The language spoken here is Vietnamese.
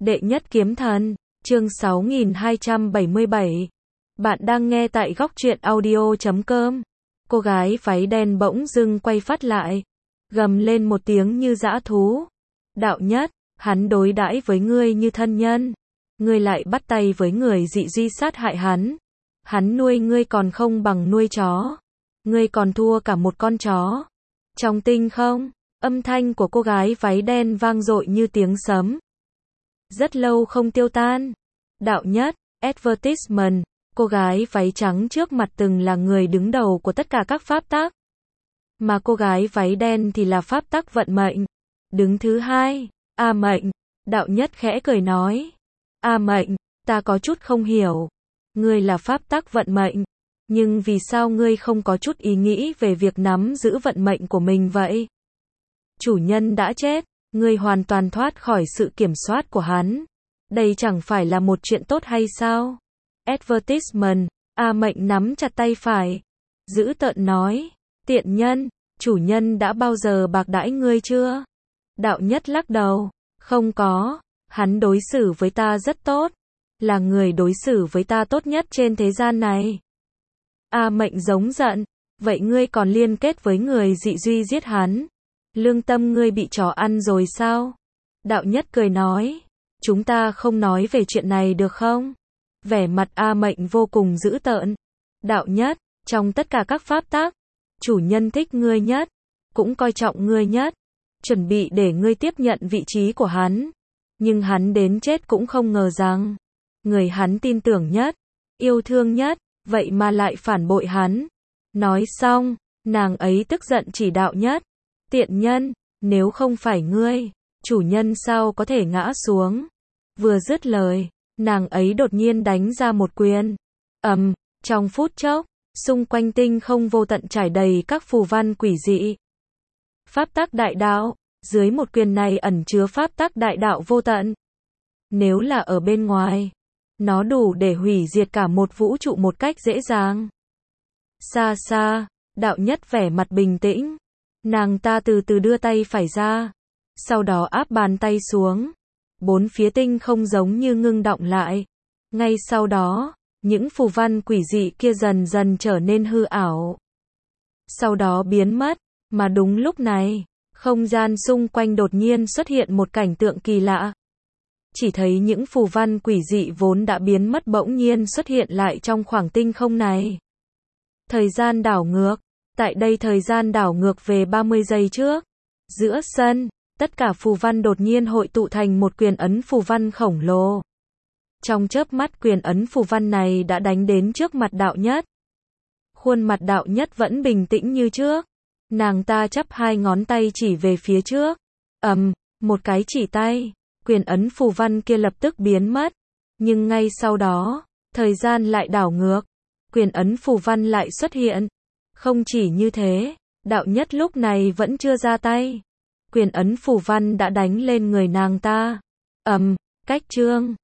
Đệ nhất kiếm thần, chương 6277. Bạn đang nghe tại góc truyện audio.com. Cô gái váy đen bỗng dưng quay phát lại, gầm lên một tiếng như dã thú. Đạo nhất, hắn đối đãi với ngươi như thân nhân, ngươi lại bắt tay với người dị duy sát hại hắn. Hắn nuôi ngươi còn không bằng nuôi chó, ngươi còn thua cả một con chó. Trong tinh không, âm thanh của cô gái váy đen vang dội như tiếng sấm, rất lâu không tiêu tan. Đạo nhất, advertisement, cô gái váy trắng trước mặt từng là người đứng đầu của tất cả các pháp tắc, mà cô gái váy đen thì là pháp tắc vận mệnh, đứng thứ hai. A mệnh, đạo nhất khẽ cười nói. A mệnh, ta có chút không hiểu, ngươi là pháp tắc vận mệnh, nhưng vì sao ngươi không có chút ý nghĩ về việc nắm giữ vận mệnh của mình vậy? Chủ nhân đã chết, ngươi hoàn toàn thoát khỏi sự kiểm soát của hắn. Đây chẳng phải là một chuyện tốt hay sao? Advertisement, A mệnh nắm chặt tay phải, dữ tợn nói. Tiện nhân, chủ nhân đã bao giờ bạc đãi ngươi chưa? Đạo nhất lắc đầu. Không có, hắn đối xử với ta rất tốt, là người đối xử với ta tốt nhất trên thế gian này. A mệnh giống giận. Vậy ngươi còn liên kết với người dị duy giết hắn? Lương tâm ngươi bị chó ăn rồi sao? Đạo nhất cười nói. Chúng ta không nói về chuyện này được không? Vẻ mặt A mệnh vô cùng dữ tợn. Đạo nhất, trong tất cả các pháp tắc, chủ nhân thích ngươi nhất, cũng coi trọng ngươi nhất, chuẩn bị để ngươi tiếp nhận vị trí của hắn. Nhưng hắn đến chết cũng không ngờ rằng, người hắn tin tưởng nhất, yêu thương nhất, vậy mà lại phản bội hắn. Nói xong, nàng ấy tức giận chỉ đạo nhất. Tiện nhân, nếu không phải ngươi, chủ nhân sao có thể ngã xuống? Vừa dứt lời, nàng ấy đột nhiên đánh ra một quyền. Trong phút chốc, xung quanh tinh không vô tận trải đầy các phù văn quỷ dị. Pháp tắc đại đạo, dưới một quyền này ẩn chứa pháp tắc đại đạo vô tận. Nếu là ở bên ngoài, nó đủ để hủy diệt cả một vũ trụ một cách dễ dàng. Xa xa, đạo nhất vẻ mặt bình tĩnh. Nàng ta từ từ đưa tay phải ra, sau đó áp bàn tay xuống. Bốn phía tinh không giống như ngưng đọng lại. Ngay sau đó, những phù văn quỷ dị kia dần dần trở nên hư ảo, sau đó biến mất. Mà đúng lúc này, không gian xung quanh đột nhiên xuất hiện một cảnh tượng kỳ lạ. Chỉ thấy những phù văn quỷ dị vốn đã biến mất bỗng nhiên xuất hiện lại trong khoảng tinh không này. Thời gian đảo ngược. Tại đây thời gian đảo ngược về 30 giây trước. Giữa sân, tất cả phù văn đột nhiên hội tụ thành một quyền ấn phù văn khổng lồ. Trong chớp mắt quyền ấn phù văn này đã đánh đến trước mặt đạo nhất. Khuôn mặt đạo nhất vẫn bình tĩnh như trước. Nàng ta chắp hai ngón tay chỉ về phía trước. Một cái chỉ tay, quyền ấn phù văn kia lập tức biến mất. Nhưng ngay sau đó, thời gian lại đảo ngược. Quyền ấn phù văn lại xuất hiện. Không chỉ như thế, đạo nhất lúc này vẫn chưa ra tay. Quyền ấn phù văn đã đánh lên người nàng ta. Cách chương